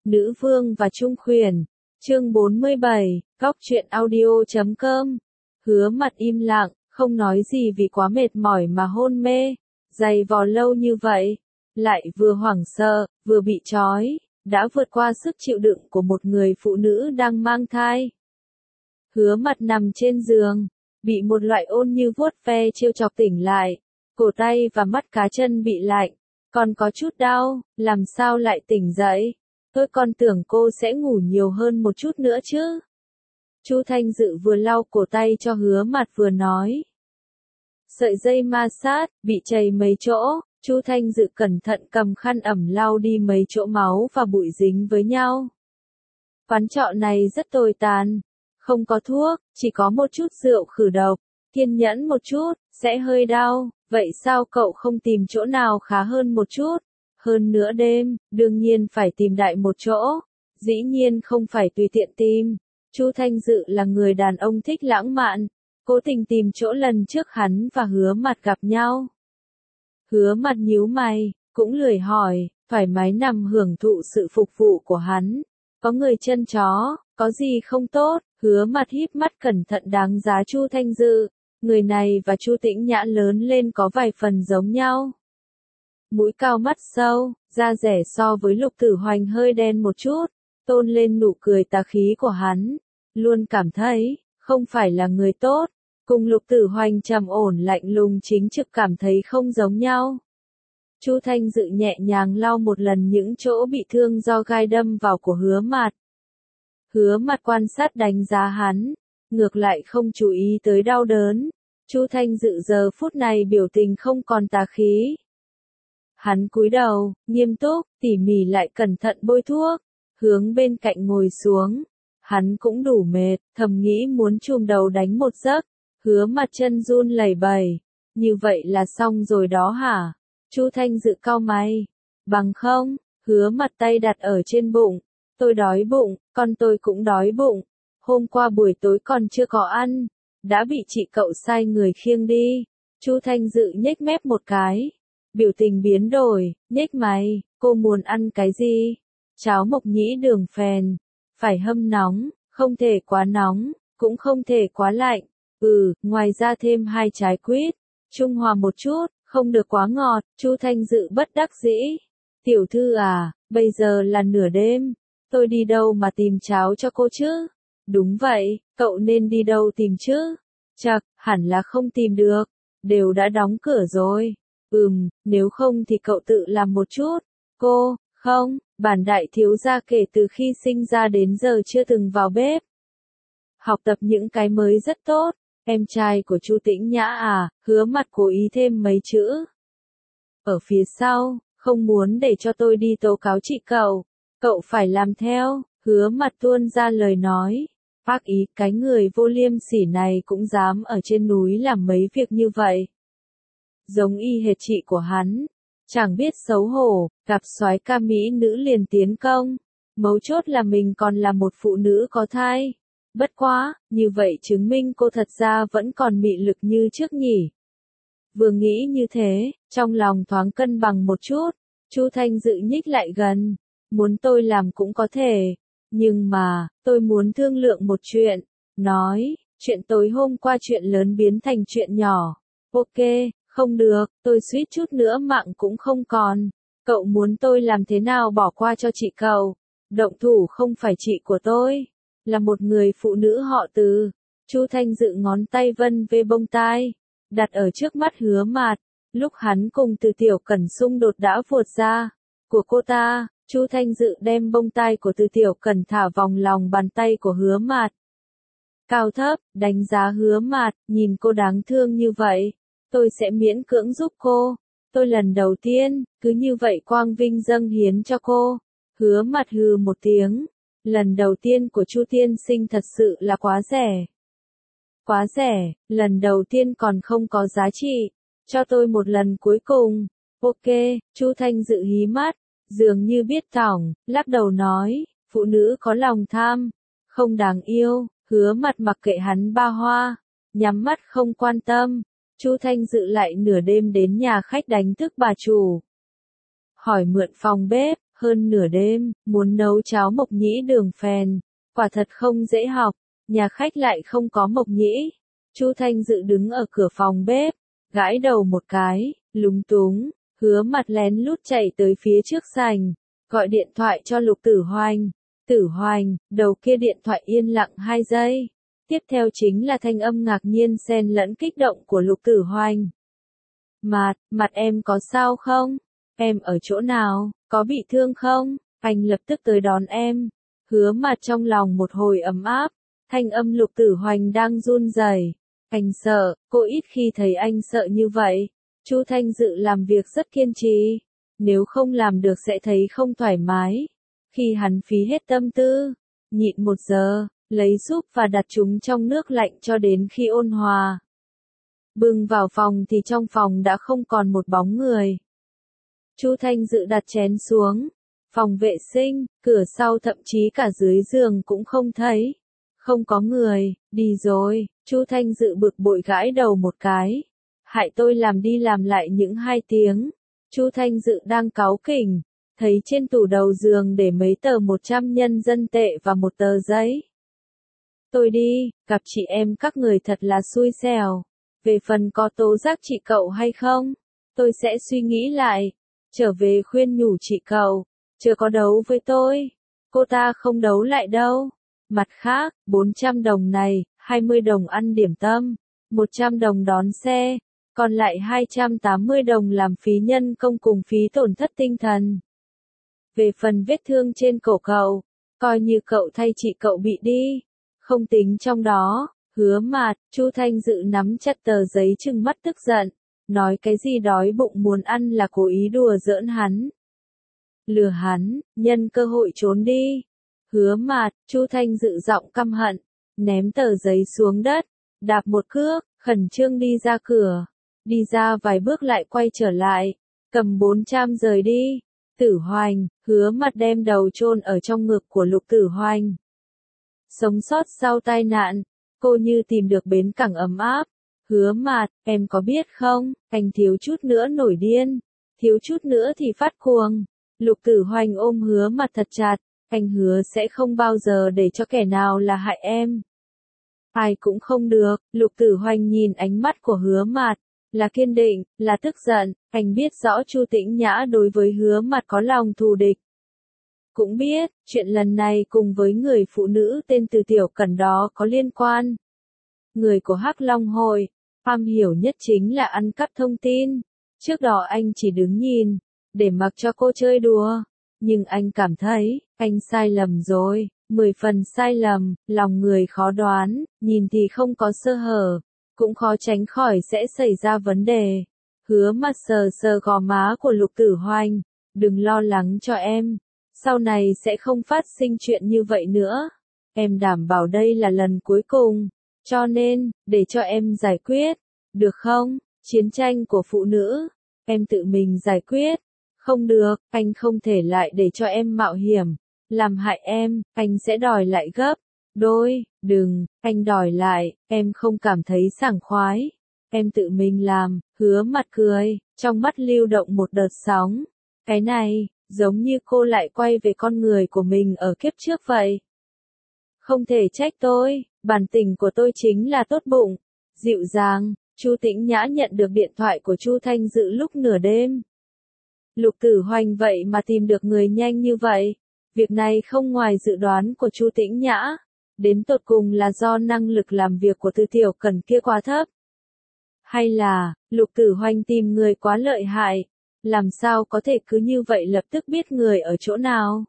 Nữ vương và trung khuyển. Chương 47, Góc truyện audio.com. Hứa Mặt im lặng, không nói gì vì quá mệt mỏi mà hôn mê. Giày vò lâu như vậy, lại vừa hoảng sợ, vừa bị trói, đã vượt qua sức chịu đựng của một người phụ nữ đang mang thai. Hứa Mặt nằm trên giường, bị một loại ôn như vuốt ve trêu chọc tỉnh lại, cổ tay và mắt cá chân bị lạnh, còn có chút đau, làm sao lại tỉnh dậy? Tôi còn tưởng cô sẽ ngủ nhiều hơn một chút nữa chứ. Chu Thanh Dự vừa lau cổ tay cho Hứa Mặt vừa nói. Sợi dây ma sát, bị chảy mấy chỗ, Chu Thanh Dự cẩn thận cầm khăn ẩm lau đi mấy chỗ máu và bụi dính với nhau. Quán trọ này rất tồi tàn, không có thuốc, chỉ có một chút rượu khử độc, kiên nhẫn một chút, sẽ hơi đau, vậy sao cậu không tìm chỗ nào khá hơn một chút? Hơn nữa đêm, đương nhiên phải tìm đại một chỗ, dĩ nhiên không phải tùy tiện tìm. Chu Thanh Dự là người đàn ông thích lãng mạn, cố tình tìm chỗ lần trước hắn và Hứa Mặt gặp nhau. Hứa Mặt nhíu mày, cũng lười hỏi, thoải mái nằm hưởng thụ sự phục vụ của hắn. Có người chân chó, có gì không tốt? Hứa Mặt híp mắt cẩn thận đánh giá Chu Thanh Dự, người này và Chu Tĩnh Nhã lớn lên có vài phần giống nhau. Mũi cao mắt sâu, da rẻ so với Lục Tử Hoành hơi đen một chút, tôn lên nụ cười tà khí của hắn. Luôn cảm thấy, không phải là người tốt, cùng Lục Tử Hoành trầm ổn lạnh lùng chính trực cảm thấy không giống nhau. Chu Thanh Dự nhẹ nhàng lau một lần những chỗ bị thương do gai đâm vào của Hứa Mặt. Hứa Mặt quan sát đánh giá hắn, ngược lại không chú ý tới đau đớn. Chu Thanh Dự giờ phút này biểu tình không còn tà khí. Hắn cúi đầu, nghiêm túc, tỉ mỉ lại cẩn thận bôi thuốc, hướng bên cạnh ngồi xuống. Hắn cũng đủ mệt, thầm nghĩ muốn chùm đầu đánh một giấc. Hứa Mặt chân run lẩy bẩy, như vậy là xong rồi đó hả? Chu Thanh Dự cau mày, bằng không? Hứa Mặt tay đặt ở trên bụng, tôi đói bụng, con tôi cũng đói bụng. Hôm qua buổi tối còn chưa có ăn, đã bị chị cậu sai người khiêng đi. Chu Thanh Dự nhếch mép một cái, biểu tình biến đổi, nhếch mày, cô muốn ăn cái gì? Cháo mộc nhĩ đường phèn, phải hâm nóng, không thể quá nóng, cũng không thể quá lạnh. Ngoài ra thêm 2 trái quýt, trung hòa một chút, không được quá ngọt. Chu Thanh Dự bất đắc dĩ. Tiểu thư à, bây giờ là nửa đêm, tôi đi đâu mà tìm cháo cho cô chứ? Đúng vậy, cậu nên đi đâu tìm chứ? Chắc, hẳn là không tìm được, đều đã đóng cửa rồi. Nếu không thì cậu tự làm một chút. Cô, không, bản đại thiếu gia kể từ khi sinh ra đến giờ chưa từng vào bếp. Học tập những cái mới rất tốt. Em trai của Chu Tĩnh Nhã à? Hứa Mặt cố ý thêm mấy chữ. Ở phía sau, không muốn để cho tôi đi tố cáo chị cậu. Cậu phải làm theo. Hứa Mặt tuôn ra lời nói. Bác ý, cái người vô liêm sỉ này cũng dám ở trên núi làm mấy việc như vậy. Giống y hệt chị của hắn. Chẳng biết xấu hổ, gặp soái ca mỹ nữ liền tiến công. Mấu chốt là mình còn là một phụ nữ có thai. Bất quá, như vậy chứng minh cô thật ra vẫn còn mị lực như trước nhỉ. Vừa nghĩ như thế, trong lòng thoáng cân bằng một chút. Chu Thanh Dự nhích lại gần. Muốn tôi làm cũng có thể. Nhưng mà, tôi muốn thương lượng một chuyện. Nói, chuyện tối hôm qua chuyện lớn biến thành chuyện nhỏ. Ok, không được, tôi suýt chút nữa mạng cũng không còn. Cậu muốn tôi làm thế nào bỏ qua cho chị cậu? Động thủ không phải chị của tôi, là một người phụ nữ họ Từ. Chu Thanh Dự ngón tay vân về bông tai, đặt ở trước mắt Hứa Mặt. Lúc hắn cùng Từ Tiểu Cẩn xung đột đã vuột ra của cô ta, Chu Thanh Dự đem bông tai của Từ Tiểu Cẩn thả vòng lòng bàn tay của Hứa Mặt. Cao thấp, đánh giá Hứa Mặt, nhìn cô đáng thương như vậy, tôi sẽ miễn cưỡng giúp cô. Tôi lần đầu tiên, cứ như vậy quang vinh dâng hiến cho cô. Hứa Mặt hừ một tiếng. Lần đầu tiên của Chu tiên sinh thật sự là quá rẻ. Quá rẻ, lần đầu tiên còn không có giá trị. Cho tôi một lần cuối cùng. Ok, Chu Thanh Dự hí mắt, dường như biết thỏng, lắc đầu nói, phụ nữ có lòng tham, không đáng yêu. Hứa Mặt mặc kệ hắn ba hoa, nhắm mắt không quan tâm. Chu Thanh Dự lại nửa đêm đến nhà khách đánh thức bà chủ. Hỏi mượn phòng bếp, Hơn nửa đêm, muốn nấu cháo mộc nhĩ đường phèn, quả thật không dễ học, nhà khách lại không có mộc nhĩ. Chu Thanh Dự đứng ở cửa phòng bếp, gãi đầu một cái, lúng túng, Hứa Mặt lén lút chạy tới phía trước sảnh, gọi điện thoại cho Lục Tử Hoành. Tử Hoành, đầu kia điện thoại yên lặng 2 giây. Tiếp theo chính là thanh âm ngạc nhiên xen lẫn kích động của Lục Tử Hoành. Mặt em có sao không? Em ở chỗ nào? Có bị thương không? Anh lập tức tới đón em. Hứa Mặt trong lòng một hồi ấm áp, thanh âm Lục Tử Hoành đang run rẩy. Anh sợ, cô ít khi thấy anh sợ như vậy. Chu Thanh Dự làm việc rất kiên trì, nếu không làm được sẽ thấy không thoải mái. Khi hắn phí hết tâm tư, nhịn 1 giờ, lấy súp và đặt chúng trong nước lạnh cho đến khi ôn hòa. Bưng vào phòng thì trong phòng đã không còn một bóng người. Chu Thanh Dự đặt chén xuống, phòng vệ sinh, cửa sau thậm chí cả dưới giường cũng không thấy. Không có người, đi rồi, Chu Thanh Dự bực bội gãi đầu một cái. Hại tôi làm đi làm lại những 2 tiếng. Chu Thanh Dự đang cáu kỉnh, thấy trên tủ đầu giường để mấy tờ 100 nhân dân tệ và một tờ giấy. Tôi đi, gặp chị em các người thật là xui xẻo. Về phần có tố giác chị cậu hay không, tôi sẽ suy nghĩ lại. Trở về khuyên nhủ chị cậu, chưa có đấu với tôi. Cô ta không đấu lại đâu. Mặt khác, 400 đồng này, 20 đồng ăn điểm tâm, 100 đồng đón xe, còn lại 280 đồng làm phí nhân công cùng phí tổn thất tinh thần. Về phần vết thương trên cổ cậu, coi như cậu thay chị cậu bị đi, không tính trong đó. Hứa Mặt, Chu Thanh Dự nắm chặt tờ giấy trừng mắt tức giận, nói cái gì đói bụng muốn ăn là cố ý đùa giỡn hắn. Lừa hắn, nhân cơ hội trốn đi. Hứa Mặt, Chu Thanh Dự giọng căm hận, ném tờ giấy xuống đất, đạp một cước, khẩn trương đi ra cửa. Đi ra vài bước lại quay trở lại, cầm 400 rời đi. Tử Hoành, Hứa Mặt đem đầu chôn ở trong ngực của Lục Tử Hoành. Sống sót sau tai nạn, cô như tìm được bến cảng ấm áp. Hứa Mặt, em có biết không, anh thiếu chút nữa nổi điên, thiếu chút nữa thì phát cuồng. Lục Tử Hoành ôm Hứa Mặt thật chặt, anh hứa sẽ không bao giờ để cho kẻ nào là hại em. Ai cũng không được. Lục Tử Hoành nhìn ánh mắt của Hứa Mặt, là kiên định, là tức giận. Anh biết rõ Chu Tĩnh Nhã đối với Hứa Mặt có lòng thù địch. Cũng biết, chuyện lần này cùng với người phụ nữ tên Từ Tiểu Cẩn đó có liên quan. Người của Hắc Long Hội, am hiểu nhất chính là ăn cắp thông tin. Trước đó anh chỉ đứng nhìn, để mặc cho cô chơi đùa. Nhưng anh cảm thấy, anh sai lầm rồi, 10 phần sai lầm, lòng người khó đoán, nhìn thì không có sơ hở, cũng khó tránh khỏi sẽ xảy ra vấn đề. Hứa Mặt sờ sờ gò má của Lục Tử Hoành, đừng lo lắng cho em, sau này sẽ không phát sinh chuyện như vậy nữa. Em đảm bảo đây là lần cuối cùng, cho nên, để cho em giải quyết, được không? Chiến tranh của phụ nữ, em tự mình giải quyết. Không được, anh không thể lại để cho em mạo hiểm, làm hại em, anh sẽ đòi lại gấp đôi. Đừng, anh đòi lại, em không cảm thấy sảng khoái. Em tự mình làm. Hứa Mặt cười, trong mắt lưu động một đợt sóng. Cái này, giống như cô lại quay về con người của mình ở kiếp trước vậy. Không thể trách tôi, bản tính của tôi chính là tốt bụng, dịu dàng. Chu Tĩnh Nhã nhận được điện thoại của Chu Thanh Dự lúc nửa đêm. Lục Tử Hoành vậy mà tìm được người nhanh như vậy. Việc này không ngoài dự đoán của Chu Tĩnh Nhã. Đến tột cùng là do năng lực làm việc của Từ Tiểu Cẩn kia quá thấp. Hay là, Lục Tử Hoành tìm người quá lợi hại. Làm sao có thể cứ như vậy lập tức biết người ở chỗ nào.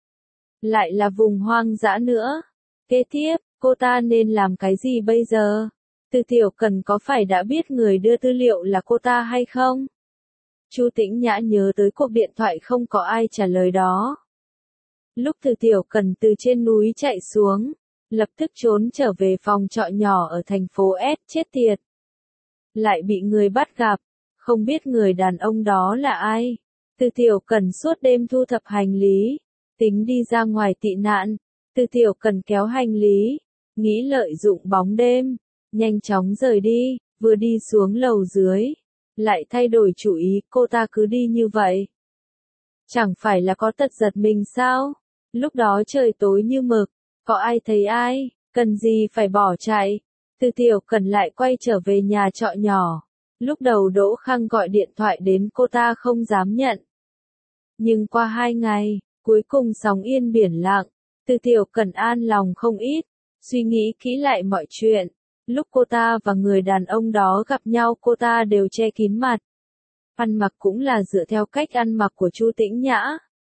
Lại là vùng hoang dã nữa. Kế tiếp, cô ta nên làm cái gì bây giờ? Từ Tiểu Cẩn có phải đã biết người đưa tư liệu là cô ta hay không? Chu Tĩnh Nhã nhớ tới cuộc điện thoại không có ai trả lời đó. Lúc Từ Tiểu Cẩn từ trên núi chạy xuống, lập tức trốn trở về phòng trọ nhỏ ở thành phố S, chết tiệt. Lại bị người bắt gặp, không biết người đàn ông đó là ai. Từ Tiểu Cẩn suốt đêm thu thập hành lý, tính đi ra ngoài tị nạn. Từ Tiểu Cẩn kéo hành lý, nghĩ lợi dụng bóng đêm, nhanh chóng rời đi, vừa đi xuống lầu dưới. Lại thay đổi chủ ý, cô ta cứ đi như vậy. Chẳng phải là có tật giật mình sao? Lúc đó trời tối như mực, có ai thấy ai, cần gì phải bỏ chạy. Từ Tiểu Cần lại quay trở về nhà trọ nhỏ. Lúc đầu Đỗ Khang gọi điện thoại đến cô ta không dám nhận. Nhưng qua 2 ngày, cuối cùng sóng yên biển lặng, Từ Tiểu Cần an lòng không ít, suy nghĩ kỹ lại mọi chuyện. Lúc cô ta và người đàn ông đó gặp nhau cô ta đều che kín mặt. Ăn mặc cũng là dựa theo cách ăn mặc của Chu Tĩnh Nhã.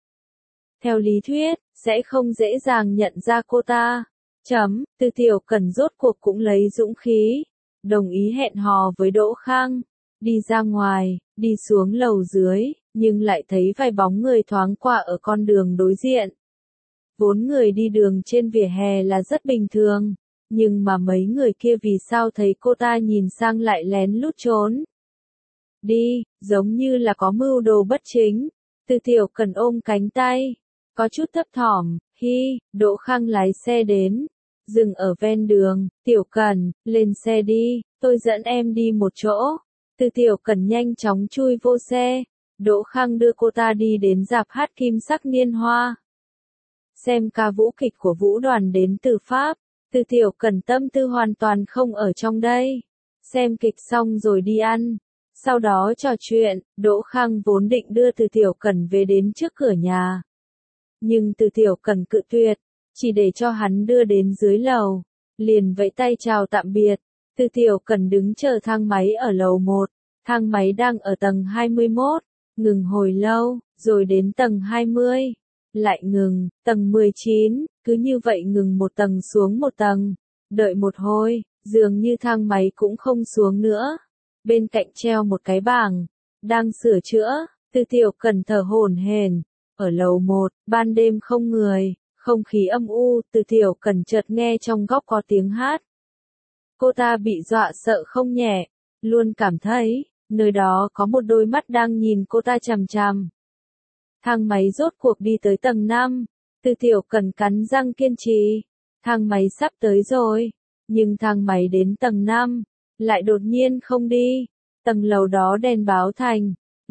Theo lý thuyết, sẽ không dễ dàng nhận ra cô ta. Từ Tiểu Cần rốt cuộc cũng lấy dũng khí, đồng ý hẹn hò với Đỗ Khang. Đi ra ngoài, đi xuống lầu dưới, nhưng lại thấy vài bóng người thoáng qua ở con đường đối diện. Vốn người đi đường trên vỉa hè là rất bình thường, nhưng mà mấy người kia vì sao thấy cô ta nhìn sang lại lén lút trốn. Đi, giống như là có mưu đồ bất chính. Từ Tiểu Cần ôm cánh tay, có chút thấp thỏm. Đỗ Khang lái xe đến, dừng ở ven đường. Tiểu Cần, lên xe đi, tôi dẫn em đi một chỗ. Từ Tiểu Cần nhanh chóng chui vô xe. Đỗ Khang đưa cô ta đi đến rạp hát Kim Sắc Niên Hoa. Xem ca vũ kịch của vũ đoàn đến từ Pháp. Từ Tiểu Cần tâm tư hoàn toàn không ở trong đây. Xem kịch xong rồi đi ăn. Sau đó trò chuyện, Đỗ Khang vốn định đưa Từ Tiểu Cần về đến trước cửa nhà. Nhưng Từ Tiểu Cần cự tuyệt, chỉ để cho hắn đưa đến dưới lầu. Liền vẫy tay chào tạm biệt. Từ Tiểu Cần đứng chờ thang máy ở lầu 1. Thang máy đang ở tầng 21. Ngừng hồi lâu, rồi đến tầng 20. Lại ngừng, tầng 19, cứ như vậy ngừng một tầng xuống một tầng. Đợi một hồi, dường như thang máy cũng không xuống nữa. Bên cạnh treo một cái bảng, đang sửa chữa. Từ Tiểu Cần thở hổn hển. Ở lầu 1, ban đêm không người, không khí âm u. Từ Tiểu Cần chợt nghe trong góc có tiếng hát. Cô ta bị dọa sợ không nhẹ, luôn cảm thấy, nơi đó có một đôi mắt đang nhìn cô ta chằm chằm. Thang máy rốt cuộc đi tới tầng 5, Từ Tiểu Cần cắn răng kiên trì. Thang máy sắp tới rồi, nhưng thang máy đến tầng 5, lại đột nhiên không đi. Tầng lầu đó đèn báo thành,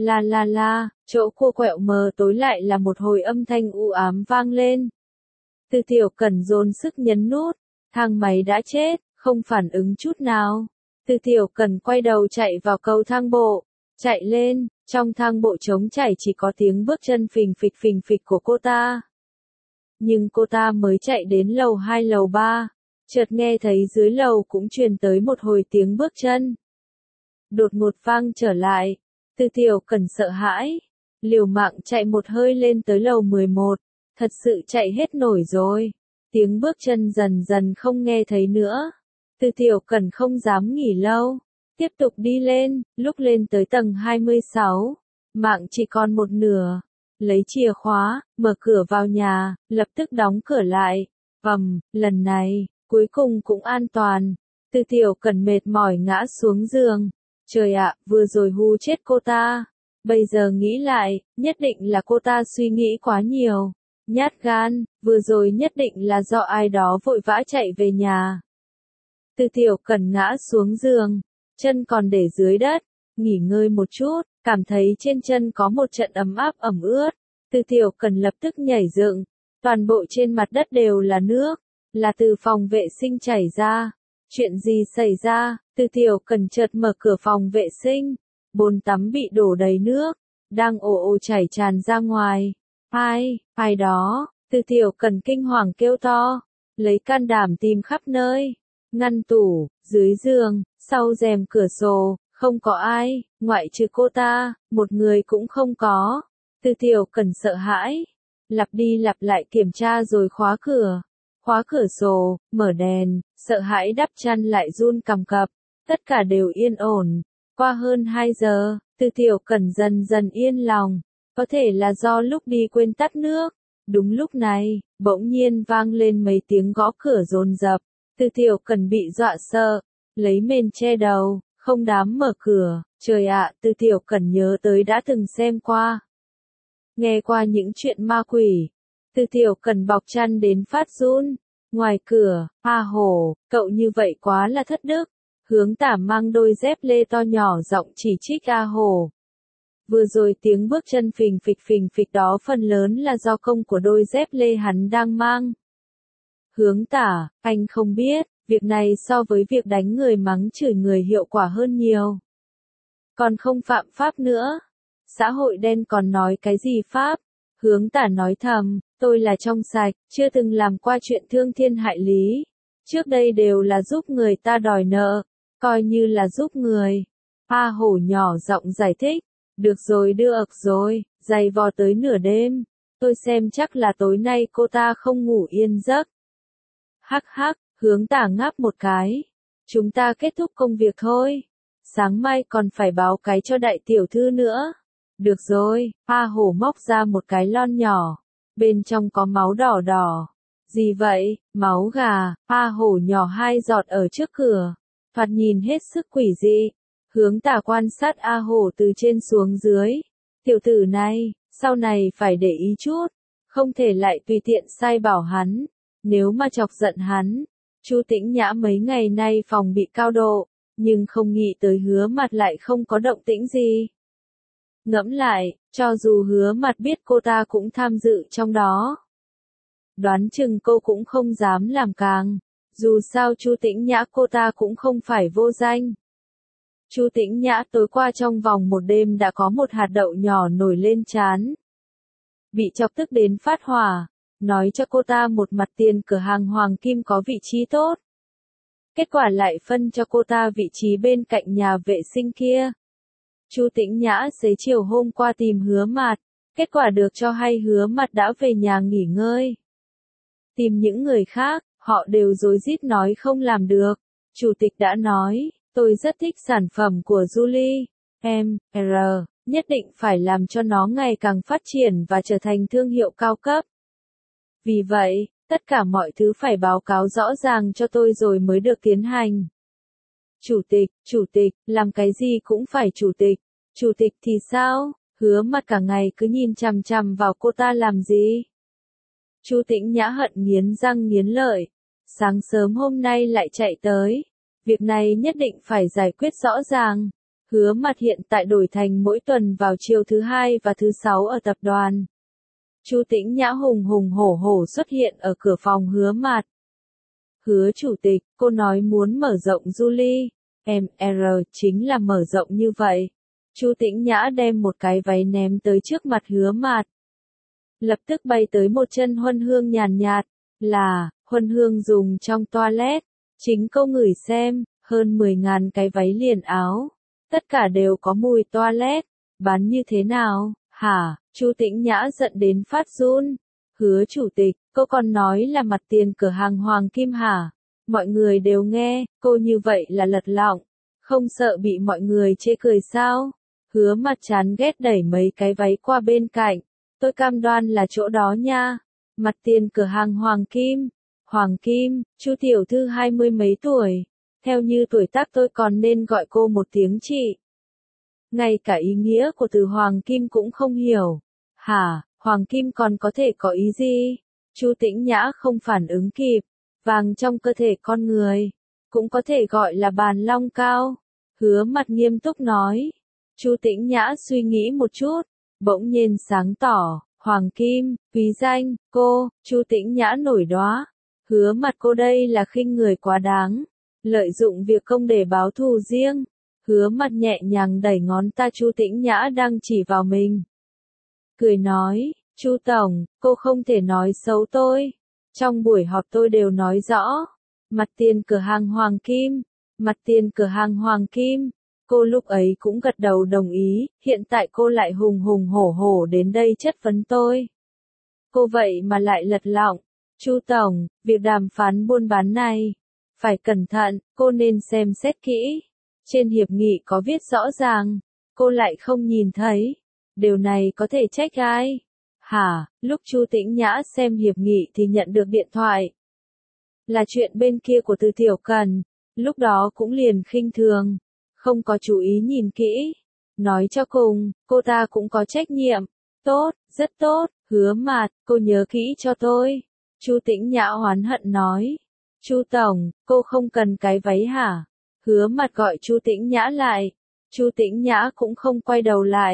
la, chỗ cua quẹo mờ tối lại là một hồi âm thanh u ám vang lên. Từ Tiểu Cần dồn sức nhấn nút, thang máy đã chết, không phản ứng chút nào. Từ Tiểu Cần quay đầu chạy vào cầu thang bộ, chạy lên, trong thang bộ trống chảy chỉ có tiếng bước chân phình phịch của cô ta. Nhưng cô ta mới chạy đến lầu 2 lầu 3, chợt nghe thấy dưới lầu cũng truyền tới một hồi tiếng bước chân. Đột ngột vang trở lại, Từ Tiểu Cần sợ hãi, liều mạng chạy một hơi lên tới lầu 11, thật sự chạy hết nổi rồi. Tiếng bước chân dần dần không nghe thấy nữa. Từ Tiểu Cần không dám nghỉ lâu, tiếp tục đi lên. Lúc lên tới tầng 26, mạng chỉ còn một nửa. Lấy chìa khóa, mở cửa vào nhà, lập tức đóng cửa lại. Lần này, cuối cùng cũng an toàn. Từ Tiểu Cần mệt mỏi ngã xuống giường. Trời ạ, vừa rồi hù chết cô ta. Bây giờ nghĩ lại, nhất định là cô ta suy nghĩ quá nhiều. Nhát gan, vừa rồi nhất định là do ai đó vội vã chạy về nhà. Từ Tiểu Cần ngã xuống giường, chân còn để dưới đất, nghỉ ngơi một chút, cảm thấy trên chân có một trận ấm áp ẩm ướt. Từ Tiểu Cần lập tức nhảy dựng, toàn bộ trên mặt đất đều là nước, là từ phòng vệ sinh chảy ra. Chuyện gì xảy ra? Từ Tiểu Cần chợt mở cửa phòng vệ sinh, bồn tắm bị đổ đầy nước, đang ồ ồ chảy tràn ra ngoài. Ai đó? Từ Tiểu Cần kinh hoàng kêu to, lấy can đảm tìm khắp nơi. Ngăn tủ, dưới giường, sau rèm cửa sổ, không có ai, ngoại trừ cô ta, một người cũng không có. Từ Tiểu Cần sợ hãi, lặp đi lặp lại kiểm tra rồi khóa cửa sổ, mở đèn, sợ hãi đắp chăn lại run cầm cập, tất cả đều yên ổn. Qua hơn 2 giờ, Từ Tiểu Cần dần dần yên lòng, có thể là do lúc đi quên tắt nước. Đúng lúc này, bỗng nhiên vang lên mấy tiếng gõ cửa dồn dập. Từ Tiểu Cần bị dọa sợ, lấy mền che đầu, không dám mở cửa. Trời ạ, Từ Tiểu Cần nhớ tới đã từng xem qua, nghe qua những chuyện ma quỷ. Từ Tiểu Cần bọc chăn đến phát run. Ngoài cửa, A Hổ, cậu như vậy quá là thất đức. Hướng Tả mang đôi dép lê to nhỏ giọng chỉ trích A Hổ. Vừa rồi tiếng bước chân phình phịch đó phần lớn là do công của đôi dép lê hắn đang mang. Hướng Tả, anh không biết, việc này so với việc đánh người mắng chửi người hiệu quả hơn nhiều. Còn không phạm pháp nữa. Xã hội đen còn nói cái gì pháp? Hướng Tả nói thầm, tôi là trong sạch, chưa từng làm qua chuyện thương thiên hại lý. Trước đây đều là giúp người ta đòi nợ, coi như là giúp người. A Hổ nhỏ giọng giải thích, được rồi đưa ực rồi, giày vò tới nửa đêm. Tôi xem chắc là tối nay cô ta không ngủ yên giấc. Hắc hắc, Hướng Tả ngáp một cái. Chúng ta kết thúc công việc thôi. Sáng mai còn phải báo cái cho đại tiểu thư nữa. Được rồi, A Hổ móc ra một cái lon nhỏ. Bên trong có máu đỏ đỏ. Gì vậy, máu gà, A Hổ nhỏ 2 giọt ở trước cửa. Thoạt nhìn hết sức quỷ dị. Hướng Tả quan sát A Hổ từ trên xuống dưới. Tiểu tử này, sau này phải để ý chút. Không thể lại tùy tiện sai bảo hắn. Nếu mà chọc giận hắn. Chu Tĩnh Nhã mấy ngày nay phòng bị cao độ. Nhưng không nghĩ tới Hứa Mặt lại không có động tĩnh gì. Ngẫm lại, cho dù Hứa Mặt biết cô ta cũng tham dự trong đó. Đoán chừng cô cũng không dám làm càng. Dù sao Chu Tĩnh Nhã cô ta cũng không phải vô danh. Chu Tĩnh Nhã tối qua trong vòng một đêm đã có một hạt đậu nhỏ nổi lên trán. Bị chọc tức đến phát hỏa. Nói cho cô ta một mặt tiền cửa hàng Hoàng Kim có vị trí tốt. Kết quả lại phân cho cô ta vị trí bên cạnh nhà vệ sinh kia. Chu Tĩnh Nhã xế chiều hôm qua tìm Hứa Mạt, kết quả được cho hay Hứa Mạt đã về nhà nghỉ ngơi. Tìm những người khác, họ đều rối rít nói không làm được. Chủ tịch đã nói, tôi rất thích sản phẩm của Julie, nhất định phải làm cho nó ngày càng phát triển và trở thành thương hiệu cao cấp. Vì vậy, tất cả mọi thứ phải báo cáo rõ ràng cho tôi rồi mới được tiến hành. Chủ tịch, làm cái gì cũng phải chủ tịch. Chủ tịch thì sao? Hứa Mặt cả ngày cứ nhìn chằm chằm vào cô ta làm gì? Chu Tĩnh Nhã hận nghiến răng nghiến lợi. Sáng sớm hôm nay lại chạy tới. Việc này nhất định phải giải quyết rõ ràng. Hứa Mặt hiện tại đổi thành mỗi tuần vào chiều thứ 2 và thứ 6 ở tập đoàn. Chu Tĩnh Nhã hùng hùng hổ hổ xuất hiện ở cửa phòng Hứa Mạt. Hứa chủ tịch, cô nói muốn mở rộng Julie. Chính là mở rộng như vậy. Chu Tĩnh Nhã đem một cái váy ném tới trước mặt Hứa Mạt. Lập tức bay tới một chân huân hương nhàn nhạt, là huân hương dùng trong toilet. Chính cô ngửi xem, hơn 10.000 cái váy liền áo, tất cả đều có mùi toilet. Bán như thế nào? Hả? Chu Tĩnh Nhã giận đến phát run. Hứa chủ tịch, cô còn nói là mặt tiền cửa hàng Hoàng Kim hả? Mọi người đều nghe, cô như vậy là lật lọng, không sợ bị mọi người chê cười sao? Hứa Mặt chán ghét đẩy mấy cái váy qua bên cạnh. Tôi cam đoan là chỗ đó nha. Mặt tiền cửa hàng Hoàng Kim. Hoàng Kim, Chu tiểu thư 20 mấy tuổi. Theo như tuổi tác tôi còn nên gọi cô một tiếng chị. Ngay cả ý nghĩa của từ Hoàng Kim cũng không hiểu. Hả, Hoàng Kim còn có thể có ý gì? Chu Tĩnh Nhã không phản ứng kịp. Vàng trong cơ thể con người. Cũng có thể gọi là bàn long cao. Hứa Mặt nghiêm túc nói. Chu Tĩnh Nhã suy nghĩ một chút. Bỗng nhiên sáng tỏ. Hoàng Kim, quý danh, cô, Chu Tĩnh Nhã nổi đoá. Hứa Mặt cô đây là khinh người quá đáng. Lợi dụng việc công để báo thù riêng. Hứa Mặt nhẹ nhàng đẩy ngón tay Chu Tĩnh Nhã đang chỉ vào mình. Cười nói, Chu Tổng, cô không thể nói xấu tôi. Trong buổi họp tôi đều nói rõ. Mặt tiền cửa hàng Hoàng Kim. Mặt tiền cửa hàng Hoàng Kim. Cô lúc ấy cũng gật đầu đồng ý, hiện tại cô lại hùng hùng hổ hổ đến đây chất vấn tôi. Cô vậy mà lại lật lọng. Chu Tổng, việc đàm phán buôn bán này. Phải cẩn thận, cô nên xem xét kỹ. Trên hiệp nghị có viết rõ ràng. Cô lại không nhìn thấy. Điều này có thể trách ai? Hả, lúc Chu Tĩnh Nhã xem hiệp nghị thì nhận được điện thoại. Là chuyện bên kia của Từ Tiểu Cần. Lúc đó cũng liền khinh thường. Không có chú ý nhìn kỹ. Nói cho cùng, cô ta cũng có trách nhiệm. Tốt, rất tốt, Hứa Mặt, cô nhớ kỹ cho tôi. Chu Tĩnh Nhã oán hận nói. Chu Tổng, cô không cần cái váy hả? Hứa Mặt gọi Chu Tĩnh Nhã lại. Chu Tĩnh Nhã cũng không quay đầu lại.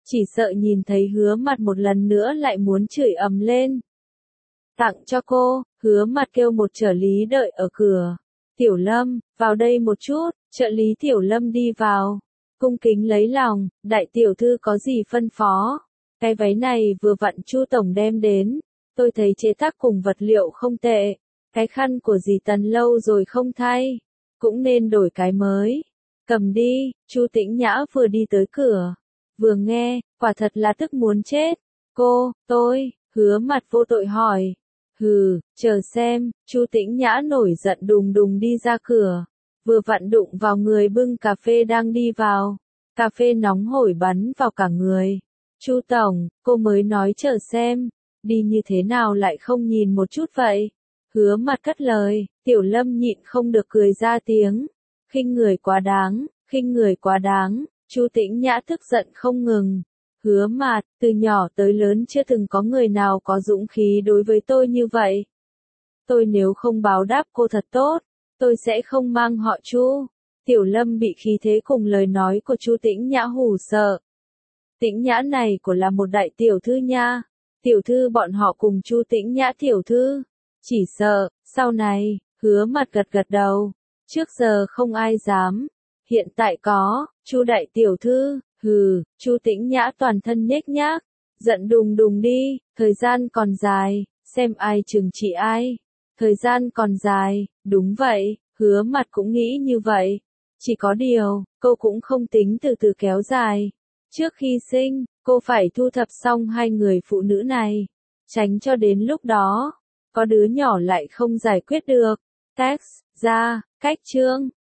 chỉ sợ nhìn thấy Hứa Mặt một lần nữa lại muốn chửi ầm lên. Tặng cho cô, Hứa Mặt kêu một trợ lý đợi ở cửa. Tiểu Lâm, vào đây một chút, trợ lý Tiểu Lâm đi vào. Cung kính lấy lòng, đại tiểu thư có gì phân phó? Cái váy này vừa vặn Chu tổng đem đến, tôi thấy chế tác cùng vật liệu không tệ. Cái khăn của dì Tần lâu rồi không thay, cũng nên đổi cái mới. Cầm đi, Chu Tĩnh Nhã vừa đi tới cửa, vừa nghe, quả thật là tức muốn chết. Tôi, Hứa Mặt vô tội hỏi. Hừ, chờ xem, Chu Tĩnh Nhã nổi giận đùng đùng đi ra cửa, vừa vặn đụng vào người bưng cà phê đang đi vào. Cà phê nóng hổi bắn vào cả người. Chu tổng, cô mới nói chờ xem, đi như thế nào lại không nhìn một chút vậy? Hứa Mặt cất lời, Tiểu Lâm nhịn không được cười ra tiếng. Khinh người quá đáng, khinh người quá đáng. Chu Tĩnh Nhã tức giận không ngừng. Hứa Mặt, từ nhỏ tới lớn chưa từng có người nào có dũng khí đối với tôi như vậy. Tôi nếu không báo đáp cô thật tốt, tôi sẽ không mang họ Chu. Tiểu Lâm bị khí thế cùng lời nói của Chu Tĩnh Nhã hù sợ. Tĩnh Nhã này của là một đại tiểu thư nha. Tiểu thư bọn họ cùng Chu Tĩnh Nhã tiểu thư. Chỉ sợ, sau này, Hứa Mặt gật gật đầu. Trước giờ không ai dám. Hiện tại có, Chu đại tiểu thư, hừ, Chu Tĩnh Nhã toàn thân nhếch nhác. Giận đùng đùng đi, thời gian còn dài, xem ai trừng trị ai. Thời gian còn dài, đúng vậy, Hứa Mặt cũng nghĩ như vậy. Chỉ có điều, cô cũng không tính từ từ kéo dài. Trước khi sinh, cô phải thu thập xong hai người phụ nữ này. Tránh cho đến lúc đó, có đứa nhỏ lại không giải quyết được. Text, ra, cách chương.